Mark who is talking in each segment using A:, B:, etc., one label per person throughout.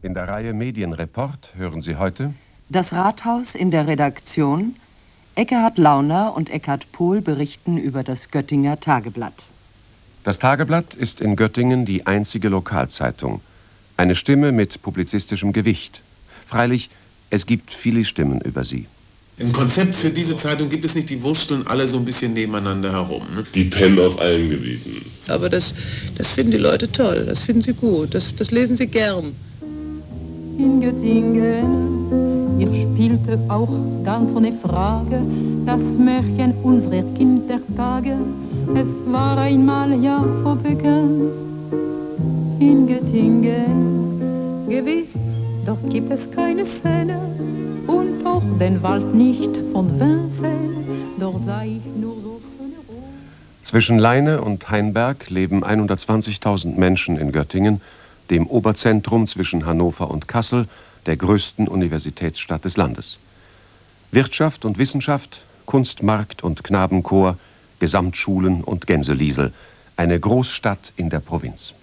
A: In der Reihe Medienreport hören Sie heute:
B: Das Rathaus in der Redaktion. Ekkehard Launer und Eckhard Pohl berichten über das Göttinger Tageblatt.
A: Das Tageblatt ist in Göttingen die einzige Lokalzeitung. Eine Stimme mit publizistischem Gewicht. Freilich, es gibt viele Stimmen über sie.
C: Im Konzept für diese Zeitung gibt es nicht, die wursteln alle so ein bisschen nebeneinander herum. Ne?
D: Die pennen auf allen Gebieten.
E: Aber das finden die Leute toll, das finden sie gut, das lesen sie gern.
F: In Göttingen, ihr spielte auch ganz ohne Frage das Märchen unserer Kindertage. Es war einmal ja vorbekannt. In Göttingen, gewiss, dort gibt es keine Szene und auch den Wald nicht von Vincennes. Dort sah ich nur so schöne Rosen.
A: Zwischen Leine und Hainberg leben 120.000 Menschen in Göttingen, dem Oberzentrum zwischen Hannover und Kassel, der größten Universitätsstadt des Landes. Wirtschaft und Wissenschaft, Kunstmarkt und Knabenchor, Gesamtschulen und Gänseliesel, eine Großstadt in der Provinz.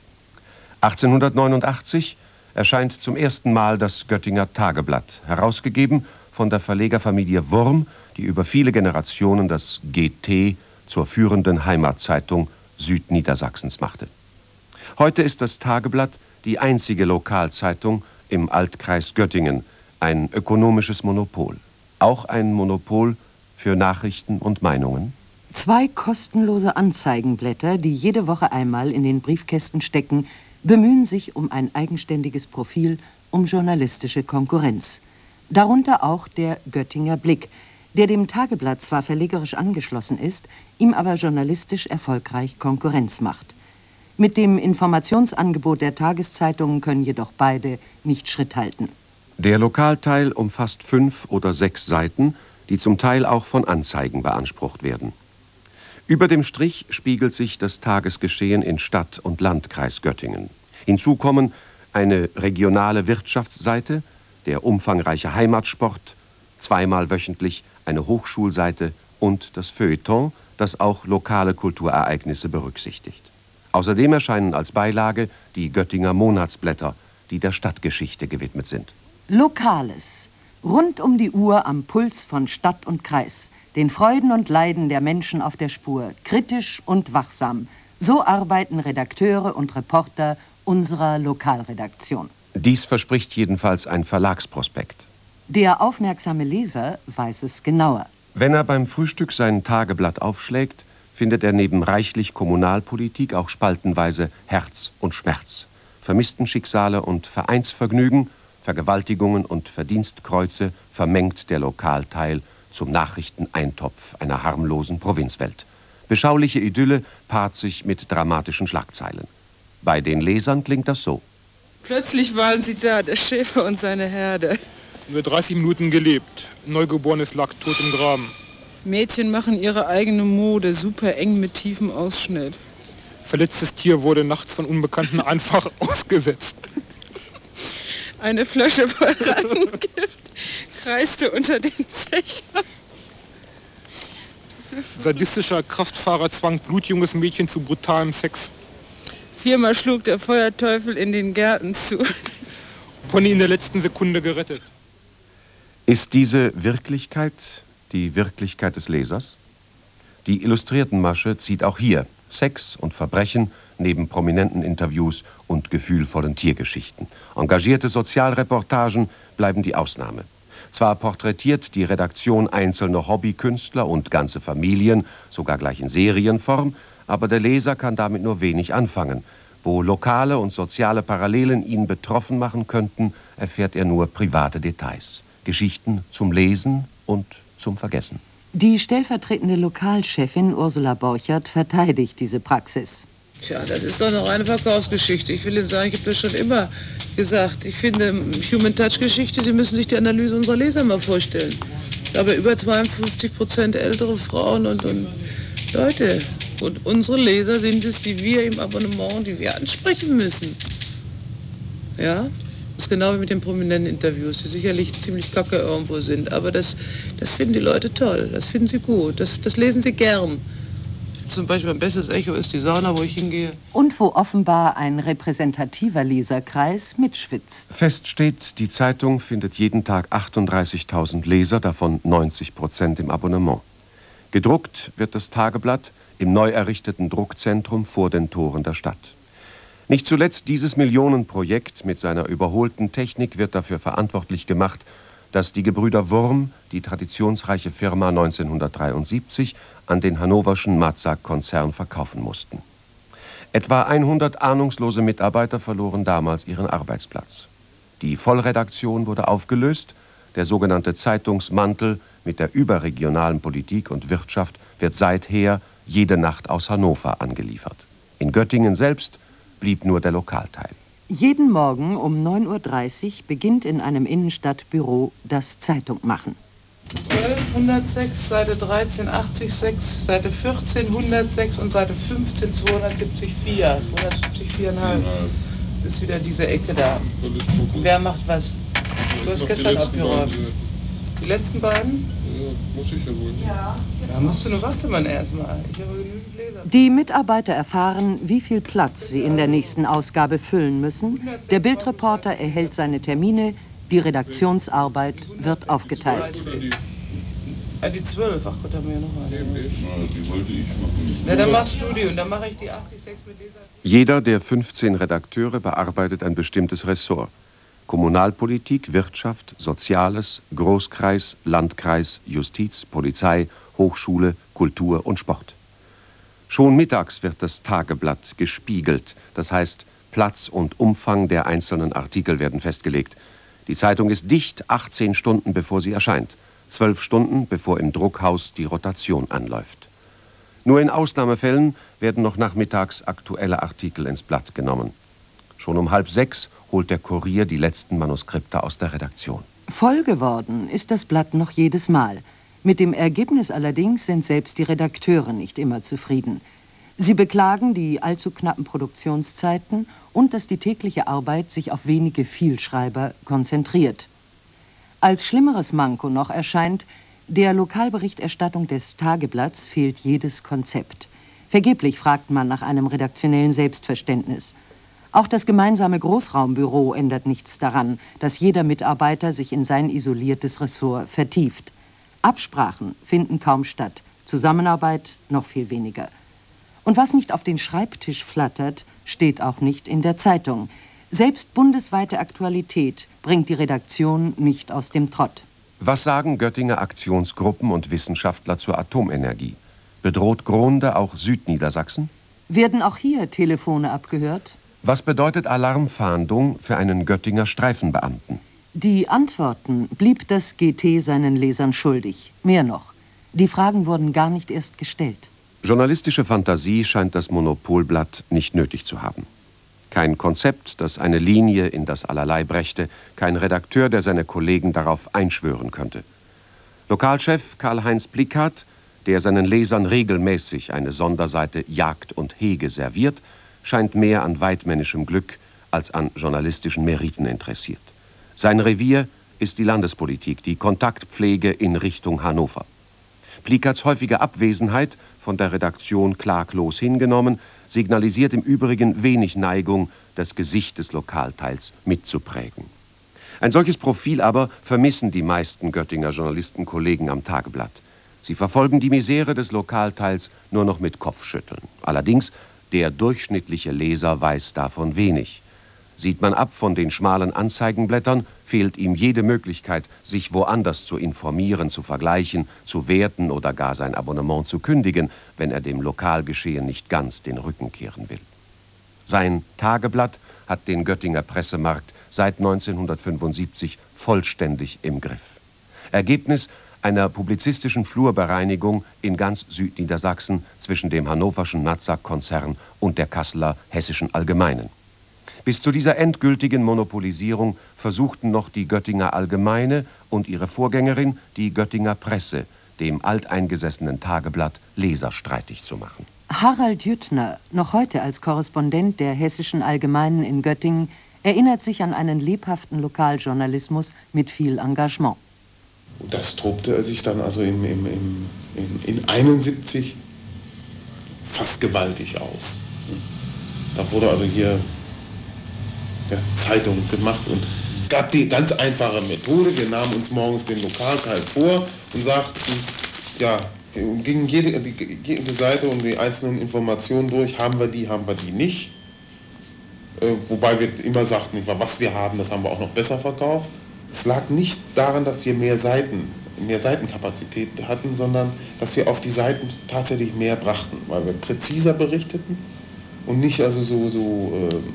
A: 1889 erscheint zum ersten Mal das Göttinger Tageblatt, herausgegeben von der Verlegerfamilie Wurm, die über viele Generationen das GT zur führenden Heimatzeitung Südniedersachsens machte. Heute ist das Tageblatt die einzige Lokalzeitung im Altkreis Göttingen, ein ökonomisches Monopol. Auch ein Monopol für Nachrichten und Meinungen.
B: 2 kostenlose Anzeigenblätter, die jede Woche einmal in den Briefkästen stecken, bemühen sich um ein eigenständiges Profil, um journalistische Konkurrenz. Darunter auch der Göttinger Blick, der dem Tageblatt zwar verlegerisch angeschlossen ist, ihm aber journalistisch erfolgreich Konkurrenz macht. Mit dem Informationsangebot der Tageszeitungen können jedoch beide nicht Schritt halten.
A: Der Lokalteil umfasst 5 oder 6 Seiten, die zum Teil auch von Anzeigen beansprucht werden. Über dem Strich spiegelt sich das Tagesgeschehen in Stadt- und Landkreis Göttingen. Hinzu kommen eine regionale Wirtschaftsseite, der umfangreiche Heimatsport, zweimal wöchentlich eine Hochschulseite und das Feuilleton, das auch lokale Kulturereignisse berücksichtigt. Außerdem erscheinen als Beilage die Göttinger Monatsblätter, die der Stadtgeschichte gewidmet sind.
B: Lokales. Rund um die Uhr am Puls von Stadt und Kreis. Den Freuden und Leiden der Menschen auf der Spur. Kritisch und wachsam. So arbeiten Redakteure und Reporter unserer Lokalredaktion.
A: Dies verspricht jedenfalls ein Verlagsprospekt.
B: Der aufmerksame Leser weiß es genauer.
A: Wenn er beim Frühstück sein Tageblatt aufschlägt, findet er neben reichlich Kommunalpolitik auch spaltenweise Herz und Schmerz, Vermisstenschicksale und Vereinsvergnügen, Vergewaltigungen und Verdienstkreuze vermengt der Lokalteil zum Nachrichteneintopf einer harmlosen Provinzwelt. Beschauliche Idylle paart sich mit dramatischen Schlagzeilen. Bei den Lesern klingt das so:
E: Plötzlich waren sie da, der Schäfer und seine Herde.
G: Nur 30 Minuten gelebt. Neugeborenes lag tot im Graben.
E: Mädchen machen ihre eigene Mode, super eng mit tiefem Ausschnitt.
G: Verletztes Tier wurde nachts von Unbekannten einfach ausgesetzt.
E: Eine Flasche voll Rattengift kreiste unter den Zechern.
G: Sadistischer Kraftfahrer zwang blutjunges Mädchen zu brutalem Sex.
E: 4-mal schlug der Feuerteufel in den Gärten zu.
G: Pony in der letzten Sekunde gerettet.
A: Ist diese Wirklichkeit die Wirklichkeit des Lesers? Die Illustriertenmasche zieht auch hier Sex und Verbrechen neben prominenten Interviews und gefühlvollen Tiergeschichten. Engagierte Sozialreportagen bleiben die Ausnahme. Zwar porträtiert die Redaktion einzelne Hobbykünstler und ganze Familien, sogar gleich in Serienform, aber der Leser kann damit nur wenig anfangen. Wo lokale und soziale Parallelen ihn betroffen machen könnten, erfährt er nur private Details. Geschichten zum Lesen und zum Vergessen.
B: Die stellvertretende Lokalchefin Ursula Borchert verteidigt diese Praxis.
E: Tja, das ist doch eine reine Verkaufsgeschichte. Ich will Ihnen sagen, ich habe das schon immer gesagt. Ich finde, Human Touch Geschichte, Sie müssen sich die Analyse unserer Leser mal vorstellen. Ich habe über 52% ältere Frauen und Leute. Und unsere Leser sind es, die wir im Abonnement, die wir ansprechen müssen. Ja? Das ist genau wie mit den prominenten Interviews, die sicherlich ziemlich kacke irgendwo sind. Aber das finden die Leute toll, das finden sie gut, das lesen sie gern. zum Beispiel mein bestes Echo ist die Sauna, wo ich hingehe.
B: Und wo offenbar ein repräsentativer Leserkreis mitschwitzt.
A: Fest steht, die Zeitung findet jeden Tag 38.000 Leser, davon 90% im Abonnement. Gedruckt wird das Tageblatt im neu errichteten Druckzentrum vor den Toren der Stadt. Nicht zuletzt dieses Millionenprojekt mit seiner überholten Technik wird dafür verantwortlich gemacht, dass die Gebrüder Wurm die traditionsreiche Firma 1973 an den hannoverschen Matzak-Konzern verkaufen mussten. Etwa 100 ahnungslose Mitarbeiter verloren damals ihren Arbeitsplatz. Die Vollredaktion wurde aufgelöst, der sogenannte Zeitungsmantel mit der überregionalen Politik und Wirtschaft wird seither jede Nacht aus Hannover angeliefert. In Göttingen selbst blieb nur der Lokalteil.
B: Jeden Morgen um 9:30 Uhr beginnt in einem Innenstadtbüro das Zeitungmachen.
E: 1206, Seite 13, 80,6, Seite 14, 106 und Seite 15, 274. 274,5. Das ist wieder diese Ecke da. Wer macht was? Du hast gestern abgeräumt. Die letzten beiden?
D: Ja, muss ich ja wohl.
E: Ja. Da musst du nur warten, Mann, erstmal. Ich habe genügend Leser.
B: Die Mitarbeiter erfahren, wie viel Platz sie in der nächsten Ausgabe füllen müssen. Der Bildreporter erhält seine Termine, die Redaktionsarbeit wird aufgeteilt.
E: Die 12, ach Gott, haben wir ja noch eine.
D: Die wollte ich machen.
E: Na, dann machst du die und dann mache ich die 80,6 mit Leser.
A: Jeder der 15 Redakteure bearbeitet ein bestimmtes Ressort. Kommunalpolitik, Wirtschaft, Soziales, Großkreis, Landkreis, Justiz, Polizei, Hochschule, Kultur und Sport. Schon mittags wird das Tageblatt gespiegelt, das heißt, Platz und Umfang der einzelnen Artikel werden festgelegt. Die Zeitung ist dicht 18 Stunden, bevor sie erscheint, 12 Stunden, bevor im Druckhaus die Rotation anläuft. Nur in Ausnahmefällen werden noch nachmittags aktuelle Artikel ins Blatt genommen. Schon um 5:30 holt der Kurier die letzten Manuskripte aus der Redaktion.
B: Voll geworden ist das Blatt noch jedes Mal. Mit dem Ergebnis allerdings sind selbst die Redakteure nicht immer zufrieden. Sie beklagen die allzu knappen Produktionszeiten und dass die tägliche Arbeit sich auf wenige Vielschreiber konzentriert. Als schlimmeres Manko noch erscheint, der Lokalberichterstattung des Tageblatts fehlt jedes Konzept. Vergeblich fragt man nach einem redaktionellen Selbstverständnis. Auch das gemeinsame Großraumbüro ändert nichts daran, dass jeder Mitarbeiter sich in sein isoliertes Ressort vertieft. Absprachen finden kaum statt, Zusammenarbeit noch viel weniger. Und was nicht auf den Schreibtisch flattert, steht auch nicht in der Zeitung. Selbst bundesweite Aktualität bringt die Redaktion nicht aus dem Trott.
A: Was sagen Göttinger Aktionsgruppen und Wissenschaftler zur Atomenergie? Bedroht Gronde auch Südniedersachsen?
B: Werden auch hier Telefone abgehört?
A: Was bedeutet Alarmfahndung für einen Göttinger Streifenbeamten?
B: Die Antworten blieb das GT seinen Lesern schuldig. Mehr noch, die Fragen wurden gar nicht erst gestellt.
A: Journalistische Fantasie scheint das Monopolblatt nicht nötig zu haben. Kein Konzept, das eine Linie in das Allerlei brächte, kein Redakteur, der seine Kollegen darauf einschwören könnte. Lokalchef Karl-Heinz Plikat, der seinen Lesern regelmäßig eine Sonderseite Jagd und Hege serviert, scheint mehr an weidmännischem Glück als an journalistischen Meriten interessiert. Sein Revier ist die Landespolitik, die Kontaktpflege in Richtung Hannover. Plikats häufige Abwesenheit, von der Redaktion klaglos hingenommen, signalisiert im Übrigen wenig Neigung, das Gesicht des Lokalteils mitzuprägen. Ein solches Profil aber vermissen die meisten Göttinger Journalistenkollegen am Tageblatt. Sie verfolgen die Misere des Lokalteils nur noch mit Kopfschütteln. Allerdings, der durchschnittliche Leser weiß davon wenig. Sieht man ab von den schmalen Anzeigenblättern, fehlt ihm jede Möglichkeit, sich woanders zu informieren, zu vergleichen, zu werten oder gar sein Abonnement zu kündigen, wenn er dem Lokalgeschehen nicht ganz den Rücken kehren will. Sein Tageblatt hat den Göttinger Pressemarkt seit 1975 vollständig im Griff. Ergebnis einer publizistischen Flurbereinigung in ganz Südniedersachsen zwischen dem hannoverschen Matzak-Konzern und der Kasseler Hessischen Allgemeinen. Bis zu dieser endgültigen Monopolisierung versuchten noch die Göttinger Allgemeine und ihre Vorgängerin, die Göttinger Presse, dem alteingesessenen Tageblatt Leser streitig zu machen.
B: Harald Jüttner, noch heute als Korrespondent der Hessischen Allgemeinen in Göttingen, erinnert sich an einen lebhaften Lokaljournalismus mit viel Engagement.
C: Und das tobte sich dann also in 71 fast gewaltig aus. Da wurde also hier Zeitung gemacht und gab die ganz einfache Methode. Wir nahmen uns morgens den Lokalteil vor und sagten, ja, gingen jede Seite und die einzelnen Informationen durch, haben wir die nicht. Wobei wir immer sagten, was wir haben, das haben wir auch noch besser verkauft. Es lag nicht daran, dass wir mehr Seitenkapazität hatten, sondern dass wir auf die Seiten tatsächlich mehr brachten, weil wir präziser berichteten und nicht also so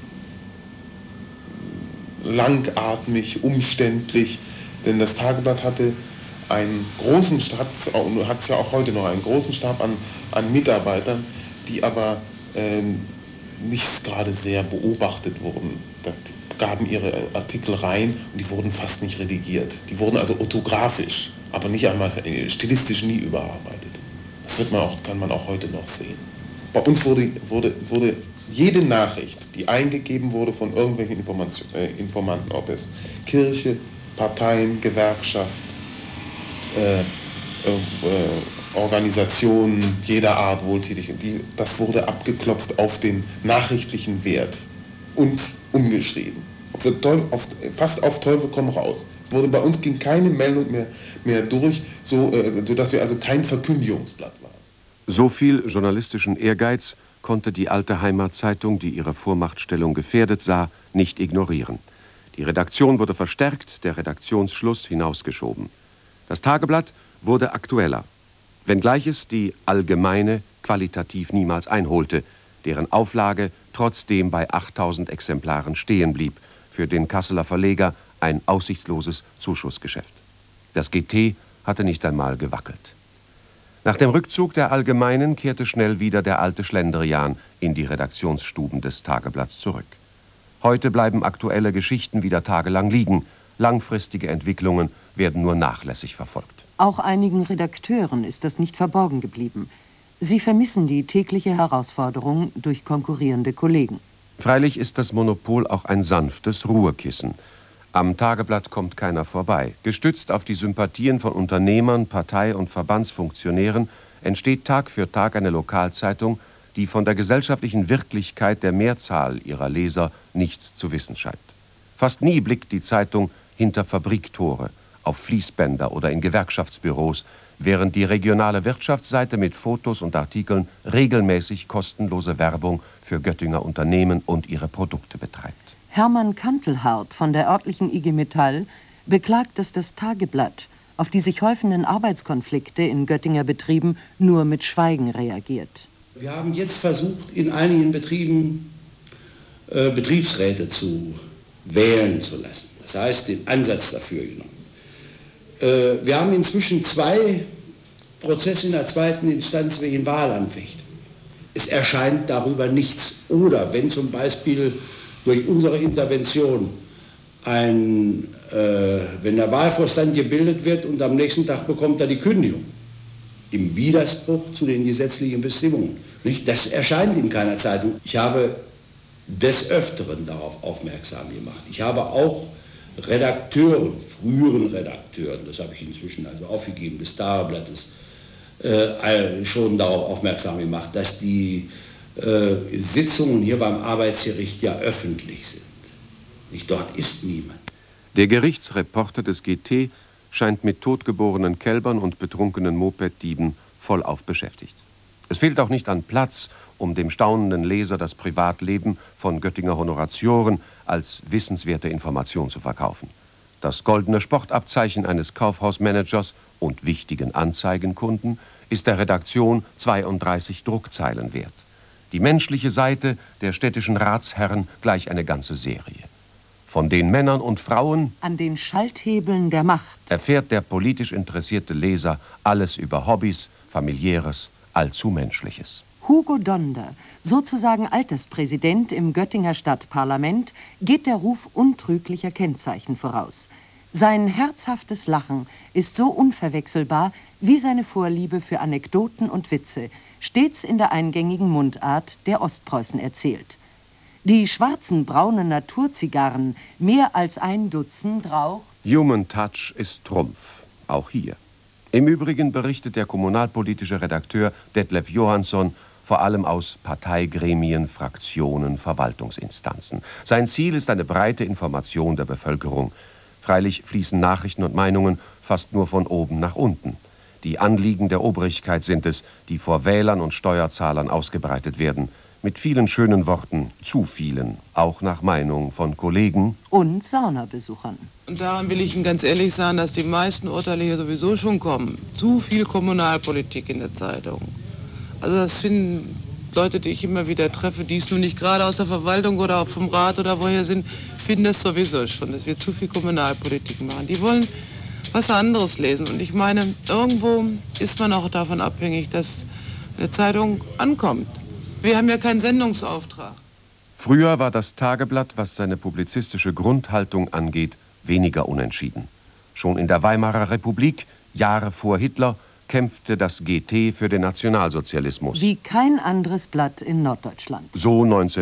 C: langatmig, umständlich, denn das Tageblatt hatte einen großen Stab, und hat es ja auch heute noch, einen großen Stab an Mitarbeitern, die aber nicht gerade sehr beobachtet wurden. Da gaben ihre Artikel rein und die wurden fast nicht redigiert. Die wurden also orthografisch, aber nicht einmal stilistisch nie überarbeitet. Das kann man auch heute noch sehen. Bei uns wurde jede Nachricht, die eingegeben wurde von irgendwelchen Informanten, ob es Kirche, Parteien, Gewerkschaft, Organisationen jeder Art wohltätig, das wurde abgeklopft auf den nachrichtlichen Wert und umgeschrieben. Fast auf Teufel komm raus. Bei uns ging keine Meldung mehr durch, sodass wir also kein Verkündigungsblatt waren.
A: So viel journalistischen Ehrgeiz konnte die alte Heimatzeitung, die ihre Vormachtstellung gefährdet sah, nicht ignorieren. Die Redaktion wurde verstärkt, der Redaktionsschluss hinausgeschoben. Das Tageblatt wurde aktueller, wenngleich es die Allgemeine qualitativ niemals einholte, deren Auflage trotzdem bei 8000 Exemplaren stehen blieb, für den Kasseler Verleger ein aussichtsloses Zuschussgeschäft. Das GT hatte nicht einmal gewackelt. Nach dem Rückzug der Allgemeinen kehrte schnell wieder der alte Schlendrian in die Redaktionsstuben des Tageblatts zurück. Heute bleiben aktuelle Geschichten wieder tagelang liegen. Langfristige Entwicklungen werden nur nachlässig verfolgt.
B: Auch einigen Redakteuren ist das nicht verborgen geblieben. Sie vermissen die tägliche Herausforderung durch konkurrierende Kollegen.
A: Freilich ist das Monopol auch ein sanftes Ruhekissen. Am Tageblatt kommt keiner vorbei. Gestützt auf die Sympathien von Unternehmern, Partei- und Verbandsfunktionären entsteht Tag für Tag eine Lokalzeitung, die von der gesellschaftlichen Wirklichkeit der Mehrzahl ihrer Leser nichts zu wissen scheint. Fast nie blickt die Zeitung hinter Fabriktore, auf Fließbänder oder in Gewerkschaftsbüros, während die regionale Wirtschaftsseite mit Fotos und Artikeln regelmäßig kostenlose Werbung für Göttinger Unternehmen und ihre Produkte betreibt.
B: Hermann Kantelhardt von der örtlichen IG Metall beklagt, dass das Tageblatt auf die sich häufenden Arbeitskonflikte in Göttinger Betrieben nur mit Schweigen reagiert.
H: Wir haben jetzt versucht, in einigen Betrieben Betriebsräte zu wählen zu lassen. Das heißt, den Ansatz dafür genommen. Wir haben inzwischen 2 Prozesse in der zweiten Instanz wegen Wahlanfechtung. Es erscheint darüber nichts. Oder wenn zum Beispiel durch unsere Intervention wenn der Wahlvorstand gebildet wird und am nächsten Tag bekommt er die Kündigung, im Widerspruch zu den gesetzlichen Bestimmungen. Nicht? Das erscheint in keiner Zeitung. Ich habe des Öfteren darauf aufmerksam gemacht. Ich habe auch Redakteuren, früheren Redakteuren, das habe ich inzwischen also aufgegeben, des Tageblattes, schon darauf aufmerksam gemacht, dass die Sitzungen hier beim Arbeitsgericht ja öffentlich sind. Nicht, dort ist niemand.
A: Der Gerichtsreporter des GT scheint mit totgeborenen Kälbern und betrunkenen Mopeddieben vollauf beschäftigt. Es fehlt auch nicht an Platz, um dem staunenden Leser das Privatleben von Göttinger Honoratioren als wissenswerte Information zu verkaufen. Das goldene Sportabzeichen eines Kaufhausmanagers und wichtigen Anzeigenkunden ist der Redaktion 32 Druckzeilen wert. Die menschliche Seite der städtischen Ratsherren gleich eine ganze Serie. Von den Männern und Frauen
B: an den Schalthebeln der Macht
A: erfährt der politisch interessierte Leser alles über Hobbys, Familiäres, allzu Menschliches.
B: Hugo Donder, sozusagen Alterspräsident im Göttinger Stadtparlament, geht der Ruf untrüglicher Kennzeichen voraus. Sein herzhaftes Lachen ist so unverwechselbar wie seine Vorliebe für Anekdoten und Witze, stets in der eingängigen Mundart der Ostpreußen erzählt. Die schwarzen, braunen Naturzigarren, mehr als 1 Dutzend raucht.
A: Human Touch ist Trumpf, auch hier. Im Übrigen berichtet der kommunalpolitische Redakteur Detlef Johansson vor allem aus Parteigremien, Fraktionen, Verwaltungsinstanzen. Sein Ziel ist eine breite Information der Bevölkerung. Freilich fließen Nachrichten und Meinungen fast nur von oben nach unten. Die Anliegen der Obrigkeit sind es, die vor Wählern und Steuerzahlern ausgebreitet werden. Mit vielen schönen Worten, zu vielen, auch nach Meinung von Kollegen
B: und Saunabesuchern.
E: Und daran will ich Ihnen ganz ehrlich sagen, dass die meisten Urteile hier sowieso schon kommen. Zu viel Kommunalpolitik in der Zeitung. Also das finden Leute, die ich immer wieder treffe, die es nun nicht gerade aus der Verwaltung oder auch vom Rat oder woher sind, finden das sowieso schon, dass wir zu viel Kommunalpolitik machen. Die wollen was anderes lesen. Und ich meine, irgendwo ist man auch davon abhängig, dass eine Zeitung ankommt. Wir haben ja keinen Sendungsauftrag.
A: Früher war das Tageblatt, was seine publizistische Grundhaltung angeht, weniger unentschieden. Schon in der Weimarer Republik, Jahre vor Hitler, kämpfte das GT für den Nationalsozialismus.
B: Wie kein anderes Blatt in Norddeutschland.
A: So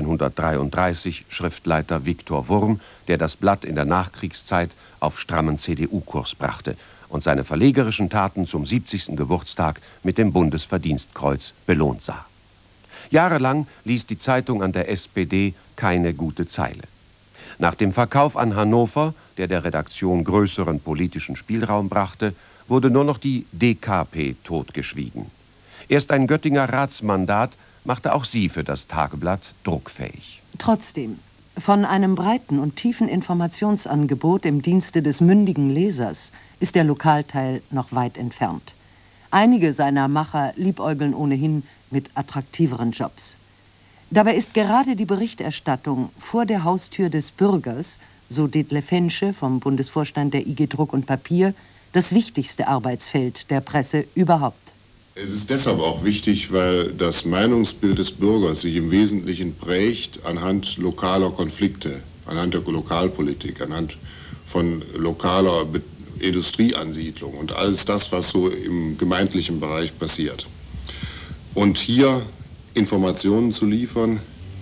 A: 1933 Schriftleiter Viktor Wurm, der das Blatt in der Nachkriegszeit auf strammen CDU-Kurs brachte und seine verlegerischen Taten zum 70. Geburtstag mit dem Bundesverdienstkreuz belohnt sah. Jahrelang ließ die Zeitung an der SPD keine gute Zeile. Nach dem Verkauf an Hannover, der Redaktion größeren politischen Spielraum brachte, wurde nur noch die DKP totgeschwiegen. Erst ein Göttinger Ratsmandat machte auch sie für das Tageblatt druckfähig.
B: Trotzdem, von einem breiten und tiefen Informationsangebot im Dienste des mündigen Lesers ist der Lokalteil noch weit entfernt. Einige seiner Macher liebäugeln ohnehin mit attraktiveren Jobs. Dabei ist gerade die Berichterstattung vor der Haustür des Bürgers, so Detlef Hensche vom Bundesvorstand der IG Druck und Papier, das wichtigste Arbeitsfeld der Presse überhaupt.
D: Es ist deshalb auch wichtig, weil das Meinungsbild des Bürgers sich im Wesentlichen prägt anhand lokaler Konflikte, anhand der Lokalpolitik, anhand von lokaler Industrieansiedlung und alles das, was so im gemeindlichen Bereich passiert. Und hier Informationen zu liefern,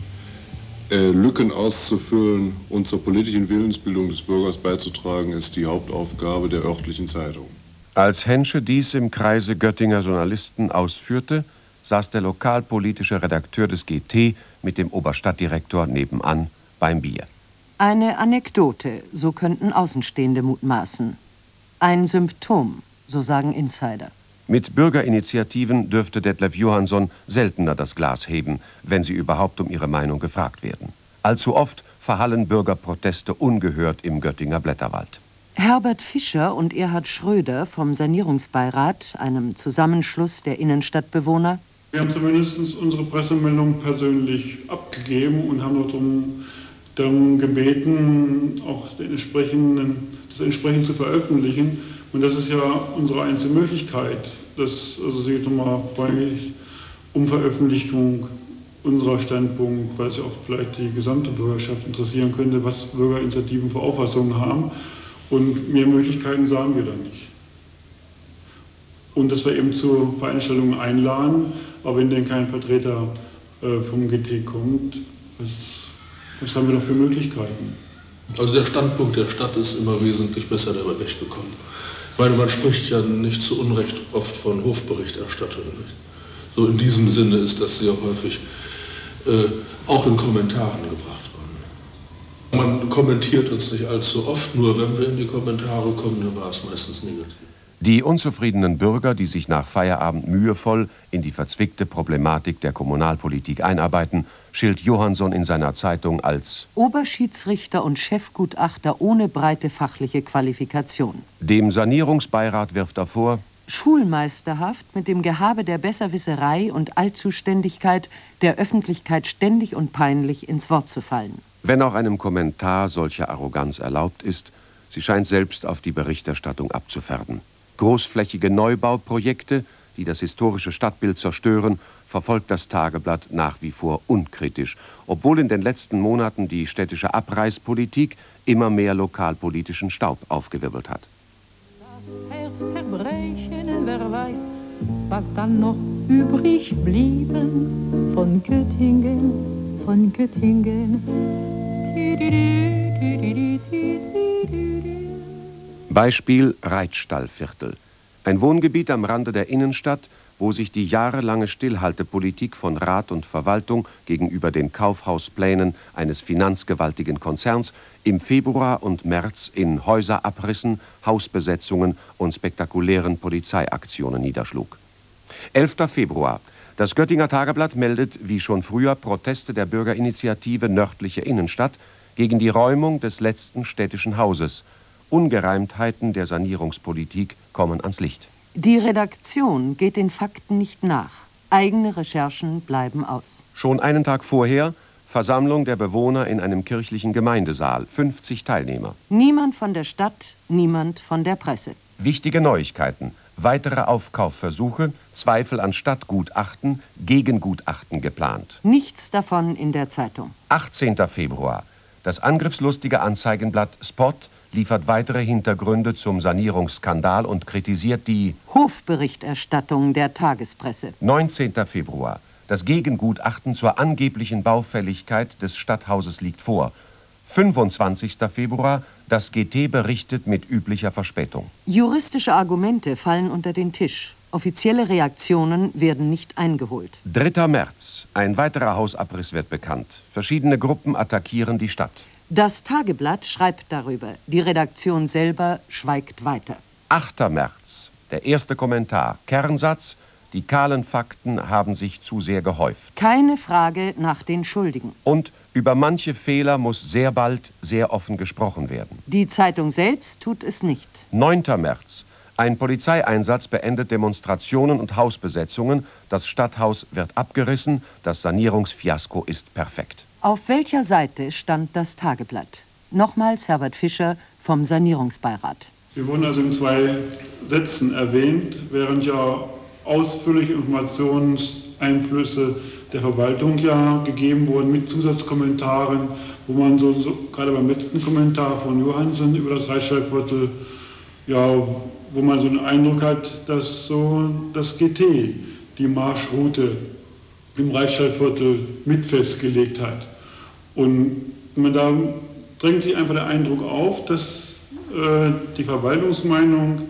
D: Lücken auszufüllen und zur politischen Willensbildung des Bürgers beizutragen, ist die Hauptaufgabe der örtlichen Zeitung.
A: Als Hensche dies im Kreise Göttinger Journalisten ausführte, saß der lokalpolitische Redakteur des GT mit dem Oberstadtdirektor nebenan beim Bier.
B: Eine Anekdote, so könnten Außenstehende mutmaßen. Ein Symptom, so sagen Insider.
A: Mit Bürgerinitiativen dürfte Detlef Johansson seltener das Glas heben, wenn sie überhaupt um ihre Meinung gefragt werden. Allzu oft verhallen Bürgerproteste ungehört im Göttinger Blätterwald.
B: Herbert Fischer und Erhard Schröder vom Sanierungsbeirat, einem Zusammenschluss der Innenstadtbewohner.
I: Wir haben zumindest unsere Pressemeldung persönlich abgegeben und haben darum gebeten, auch das entsprechend zu veröffentlichen. Und das ist ja unsere einzige Möglichkeit. Also sehe ich nochmal freundlich um Veröffentlichung unserer Standpunkt, weil es ja auch vielleicht die gesamte Bürgerschaft interessieren könnte, was Bürgerinitiativen für Auffassungen haben. Und mehr Möglichkeiten sahen wir da nicht. Und dass wir eben zu Veranstaltungen einladen, aber wenn denn kein Vertreter vom GT kommt, was haben wir da für Möglichkeiten?
J: Also der Standpunkt der Stadt ist immer wesentlich besser dabei weggekommen. Ich meine, man spricht ja nicht zu Unrecht oft von Hofberichterstattern. So in diesem Sinne ist das sehr häufig auch in Kommentaren gebracht worden. Man kommentiert uns nicht allzu oft, nur wenn wir in die Kommentare kommen, dann war es meistens negativ.
A: Die unzufriedenen Bürger, die sich nach Feierabend mühevoll in die verzwickte Problematik der Kommunalpolitik einarbeiten, schilt Johansson in seiner Zeitung als
B: Oberschiedsrichter und Chefgutachter ohne breite fachliche Qualifikation.
A: Dem Sanierungsbeirat wirft er vor,
B: schulmeisterhaft mit dem Gehabe der Besserwisserei und Allzuständigkeit der Öffentlichkeit ständig und peinlich ins Wort zu fallen.
A: Wenn auch einem Kommentar solche Arroganz erlaubt ist, sie scheint selbst auf die Berichterstattung abzufärben. Großflächige Neubauprojekte, die das historische Stadtbild zerstören, verfolgt das Tageblatt nach wie vor unkritisch, obwohl in den letzten Monaten die städtische Abreißpolitik immer mehr lokalpolitischen Staub aufgewirbelt hat.
F: Das Herz zerbrechen, wer weiß, was dann noch übrig blieben von Göttingen, von Göttingen.
A: Beispiel Reitstallviertel. Ein Wohngebiet am Rande der Innenstadt, wo sich die jahrelange Stillhaltepolitik von Rat und Verwaltung gegenüber den Kaufhausplänen eines finanzgewaltigen Konzerns im Februar und März in Häuserabrissen, Hausbesetzungen und spektakulären Polizeiaktionen niederschlug. 11. Februar. Das Göttinger Tageblatt meldet, wie schon früher, Proteste der Bürgerinitiative Nördliche Innenstadt gegen die Räumung des letzten städtischen Hauses. Ungereimtheiten der Sanierungspolitik kommen ans Licht.
B: Die Redaktion geht den Fakten nicht nach. Eigene Recherchen bleiben aus.
A: Schon einen Tag vorher Versammlung der Bewohner in einem kirchlichen Gemeindesaal, 50 Teilnehmer.
B: Niemand von der Stadt, niemand von der Presse.
A: Wichtige Neuigkeiten, weitere Aufkaufversuche, Zweifel an Stadtgutachten, Gegengutachten geplant.
B: Nichts davon in der Zeitung.
A: 18. Februar. Das angriffslustige Anzeigenblatt Spot liefert weitere Hintergründe zum Sanierungsskandal und kritisiert die
B: Hofberichterstattung der Tagespresse.
A: 19. Februar. Das Gegengutachten zur angeblichen Baufälligkeit des Stadthauses liegt vor. 25. Februar. Das GT berichtet mit üblicher Verspätung.
B: Juristische Argumente fallen unter den Tisch. Offizielle Reaktionen werden nicht eingeholt.
A: 3. März. Ein weiterer Hausabriss wird bekannt. Verschiedene Gruppen attackieren die Stadt.
B: Das Tageblatt schreibt darüber. Die Redaktion selber schweigt weiter.
A: 8. März. Der erste Kommentar. Kernsatz: Die kahlen Fakten haben sich zu sehr gehäuft.
B: Keine Frage nach den Schuldigen.
A: Und über manche Fehler muss sehr bald sehr offen gesprochen werden.
B: Die Zeitung selbst tut es nicht.
A: 9. März. Ein Polizeieinsatz beendet Demonstrationen und Hausbesetzungen. Das Stadthaus wird abgerissen. Das Sanierungsfiasko ist perfekt.
B: Auf welcher Seite stand das Tageblatt? Nochmals Herbert Fischer vom Sanierungsbeirat.
I: Wir wurden also in 2 Sätzen erwähnt, während ja ausführliche Informationseinflüsse der Verwaltung ja gegeben wurden mit Zusatzkommentaren, wo man so gerade beim letzten Kommentar von Johansen über das Reichsstallviertel, ja, wo man so einen Eindruck hat, dass so das GT die Marschroute im Reichsstallviertel mit festgelegt hat. Und da drängt sich einfach der Eindruck auf, dass die Verwaltungsmeinung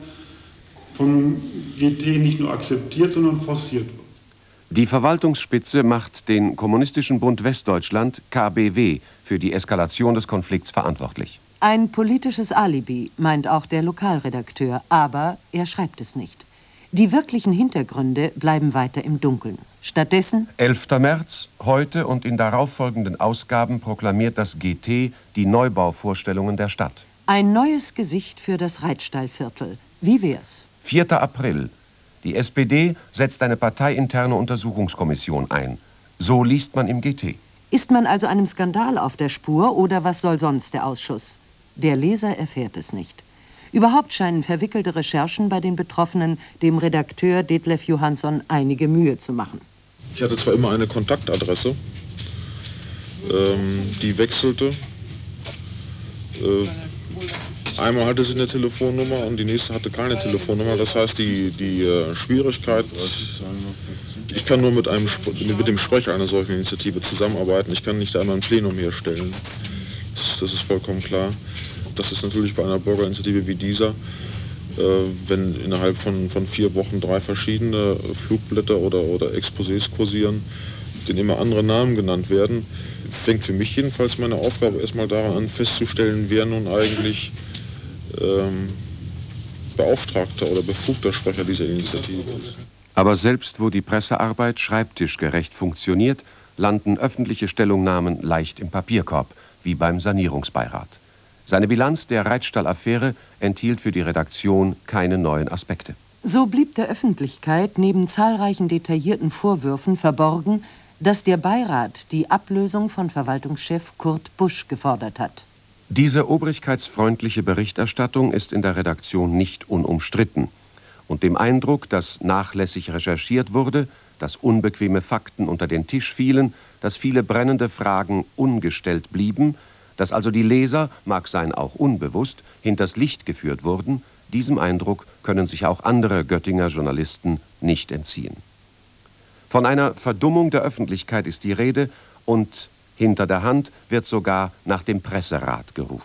I: vom GT nicht nur akzeptiert, sondern forciert wird.
A: Die Verwaltungsspitze macht den Kommunistischen Bund Westdeutschland, KBW, für die Eskalation des Konflikts verantwortlich.
B: Ein politisches Alibi, meint auch der Lokalredakteur, aber er schreibt es nicht. Die wirklichen Hintergründe bleiben weiter im Dunkeln. Stattdessen
A: 11. März, heute und in darauffolgenden Ausgaben proklamiert das GT die Neubauvorstellungen der Stadt.
B: Ein neues Gesicht für das Reitstallviertel. Wie wär's?
A: 4. April. Die SPD setzt eine parteiinterne Untersuchungskommission ein. So liest man im GT.
B: Ist man also einem Skandal auf der Spur oder was soll sonst der Ausschuss? Der Leser erfährt es nicht. Überhaupt scheinen verwickelte Recherchen bei den Betroffenen dem Redakteur Detlef Johansson einige Mühe zu machen.
K: Ich hatte zwar immer eine Kontaktadresse, die wechselte. Einmal hatte sie eine Telefonnummer und die nächste hatte keine Telefonnummer. Das heißt, die Schwierigkeit, ich kann nur mit dem Sprecher einer solchen Initiative zusammenarbeiten. Ich kann nicht einmal ein Plenum herstellen. Das ist vollkommen klar. Das ist natürlich bei einer Bürgerinitiative wie dieser, wenn innerhalb von 4 Wochen 3 verschiedene Flugblätter oder Exposés kursieren, denen immer andere Namen genannt werden, fängt für mich jedenfalls meine Aufgabe erstmal daran an, festzustellen, wer nun eigentlich Beauftragter oder befugter Sprecher dieser Initiative ist.
A: Aber selbst wo die Pressearbeit schreibtischgerecht funktioniert, landen öffentliche Stellungnahmen leicht im Papierkorb, wie beim Sanierungsbeirat. Seine Bilanz der Reitstall-Affäre enthielt für die Redaktion keine neuen Aspekte.
B: So blieb der Öffentlichkeit neben zahlreichen detaillierten Vorwürfen verborgen, dass der Beirat die Ablösung von Verwaltungschef Kurt Busch gefordert hat.
A: Diese obrigkeitsfreundliche Berichterstattung ist in der Redaktion nicht unumstritten. Und dem Eindruck, dass nachlässig recherchiert wurde, dass unbequeme Fakten unter den Tisch fielen, dass viele brennende Fragen ungestellt blieben, dass also die Leser, mag sein auch unbewusst, hinters Licht geführt wurden, diesem Eindruck können sich auch andere Göttinger Journalisten nicht entziehen. Von einer Verdummung der Öffentlichkeit ist die Rede und hinter der Hand wird sogar nach dem Presserat gerufen.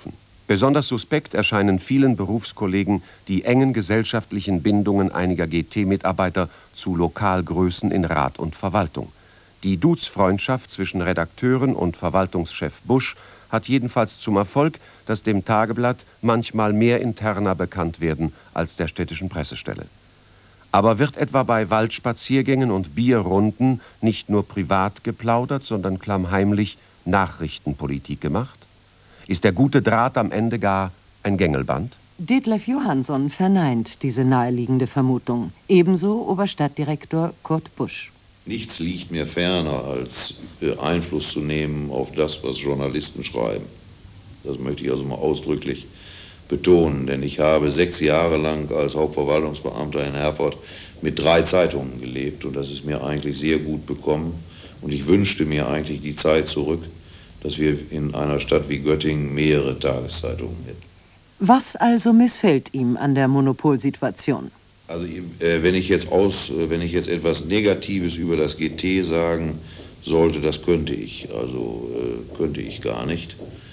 A: Besonders suspekt erscheinen vielen Berufskollegen die engen gesellschaftlichen Bindungen einiger GT-Mitarbeiter zu Lokalgrößen in Rat und Verwaltung. Die Duzfreundschaft zwischen Redakteuren und Verwaltungschef Busch hat jedenfalls zum Erfolg, dass dem Tageblatt manchmal mehr Interna bekannt werden als der städtischen Pressestelle. Aber wird etwa bei Waldspaziergängen und Bierrunden nicht nur privat geplaudert, sondern klammheimlich Nachrichtenpolitik gemacht? Ist der gute Draht am Ende gar ein Gängelband?
B: Detlef Johansson verneint diese naheliegende Vermutung. Ebenso Oberstadtdirektor Kurt Busch.
L: Nichts liegt mir ferner, als Einfluss zu nehmen auf das, was Journalisten schreiben. Das möchte ich also mal ausdrücklich betonen, denn ich habe 6 Jahre lang als Hauptverwaltungsbeamter in Herford mit 3 Zeitungen gelebt und das ist mir eigentlich sehr gut bekommen. Und ich wünschte mir eigentlich die Zeit zurück, dass wir in einer Stadt wie Göttingen mehrere Tageszeitungen hätten.
B: Was also missfällt ihm an der Monopolsituation?
L: Also wenn ich jetzt etwas Negatives über das GT sagen sollte, das könnte ich. Also könnte ich gar nicht.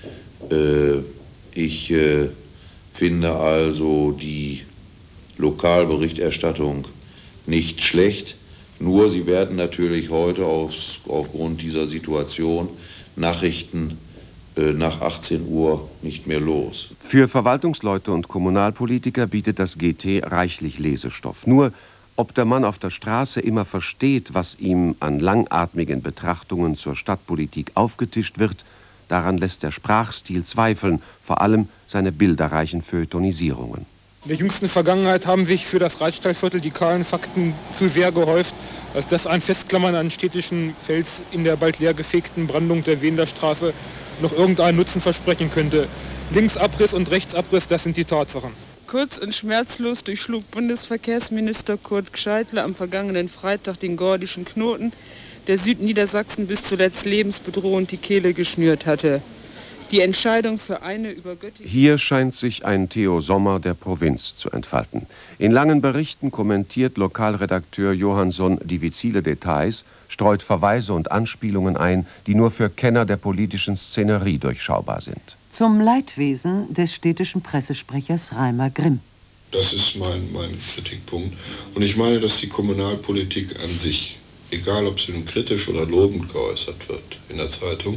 L: Ich finde also die Lokalberichterstattung nicht schlecht. Nur sie werden natürlich heute aufgrund dieser Situation Nachrichten nach 18 Uhr nicht mehr los.
A: Für Verwaltungsleute und Kommunalpolitiker bietet das GT reichlich Lesestoff. Nur, ob der Mann auf der Straße immer versteht, was ihm an langatmigen Betrachtungen zur Stadtpolitik aufgetischt wird, daran lässt der Sprachstil zweifeln, vor allem seine bilderreichen Feuilletonisierungen.
G: In der jüngsten Vergangenheit haben sich für das Reitstallviertel die kahlen Fakten zu sehr gehäuft, als dass ein Festklammern an städtischen Fels in der bald leergefegten Brandung der Wenderstraße noch irgendeinen Nutzen versprechen könnte. Linksabriss und Rechtsabriss, das sind die Tatsachen.
E: Kurz und schmerzlos durchschlug Bundesverkehrsminister Kurt Gscheidle am vergangenen Freitag den gordischen Knoten, der Südniedersachsen bis zuletzt lebensbedrohend die Kehle geschnürt hatte. Die Entscheidung für eine über Göttingen...
A: Hier scheint sich ein Theo Sommer der Provinz zu entfalten. In langen Berichten kommentiert Lokalredakteur Johansson diffizile Details, streut Verweise und Anspielungen ein, die nur für Kenner der politischen Szenerie durchschaubar sind.
B: Zum Leidwesen des städtischen Pressesprechers Reimer Grimm.
D: Das ist mein Kritikpunkt. Und ich meine, dass die Kommunalpolitik an sich, egal ob sie nun kritisch oder lobend geäußert wird in der Zeitung,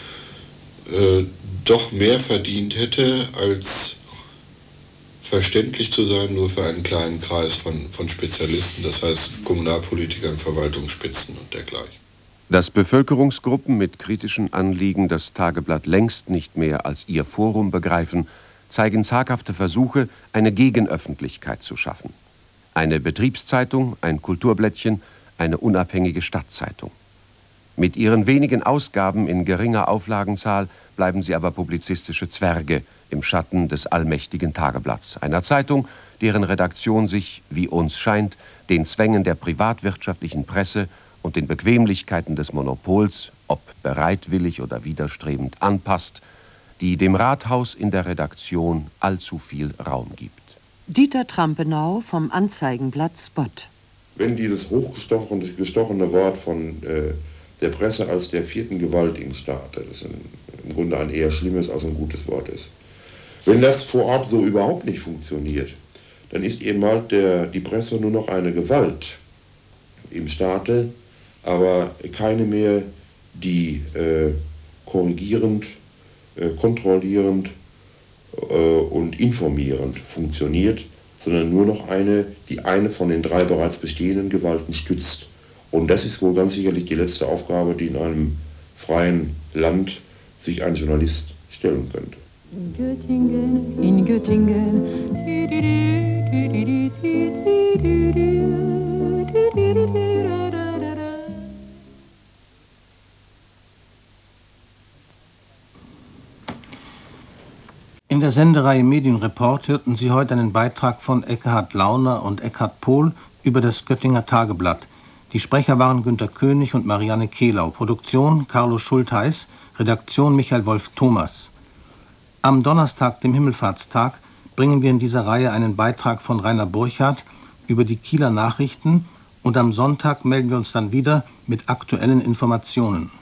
D: doch mehr verdient hätte, als verständlich zu sein, nur für einen kleinen Kreis von Spezialisten, das heißt Kommunalpolitikern, Verwaltungsspitzen und dergleichen.
A: Dass Bevölkerungsgruppen mit kritischen Anliegen das Tageblatt längst nicht mehr als ihr Forum begreifen, zeigen zaghafte Versuche, eine Gegenöffentlichkeit zu schaffen. Eine Betriebszeitung, ein Kulturblättchen, eine unabhängige Stadtzeitung. Mit ihren wenigen Ausgaben in geringer Auflagenzahl bleiben sie aber publizistische Zwerge im Schatten des allmächtigen Tageblatts, einer Zeitung, deren Redaktion sich, wie uns scheint, den Zwängen der privatwirtschaftlichen Presse und den Bequemlichkeiten des Monopols, ob bereitwillig oder widerstrebend, anpasst, die dem Rathaus in der Redaktion allzu viel Raum gibt.
B: Dieter Trampenau vom Anzeigenblatt Spot.
K: Wenn dieses hochgestochene Wort von der Presse als der 4. Gewalt im Staat, das im Grunde ein eher schlimmes als ein gutes Wort ist. Wenn das vor Ort so überhaupt nicht funktioniert, dann ist eben halt die Presse nur noch eine Gewalt im Staate, aber keine mehr, die korrigierend, kontrollierend und informierend funktioniert, sondern nur noch eine, die eine von den 3 bereits bestehenden Gewalten stützt. Und das ist wohl ganz sicherlich die letzte Aufgabe, die in einem freien Land sich ein Journalist stellen könnte.
F: Göttingen, in Göttingen.
M: In der Sendereihe Medienreport hörten Sie heute einen Beitrag von Eckhard Launer und Eckhard Pohl über das Göttinger Tageblatt. Die Sprecher waren Günter König und Marianne Kehlau. Produktion Carlo Schultheiß, Redaktion Michael Wolf-Thomas. Am Donnerstag, dem Himmelfahrtstag, bringen wir in dieser Reihe einen Beitrag von Rainer Burchardt über die Kieler Nachrichten und am Sonntag melden wir uns dann wieder mit aktuellen Informationen.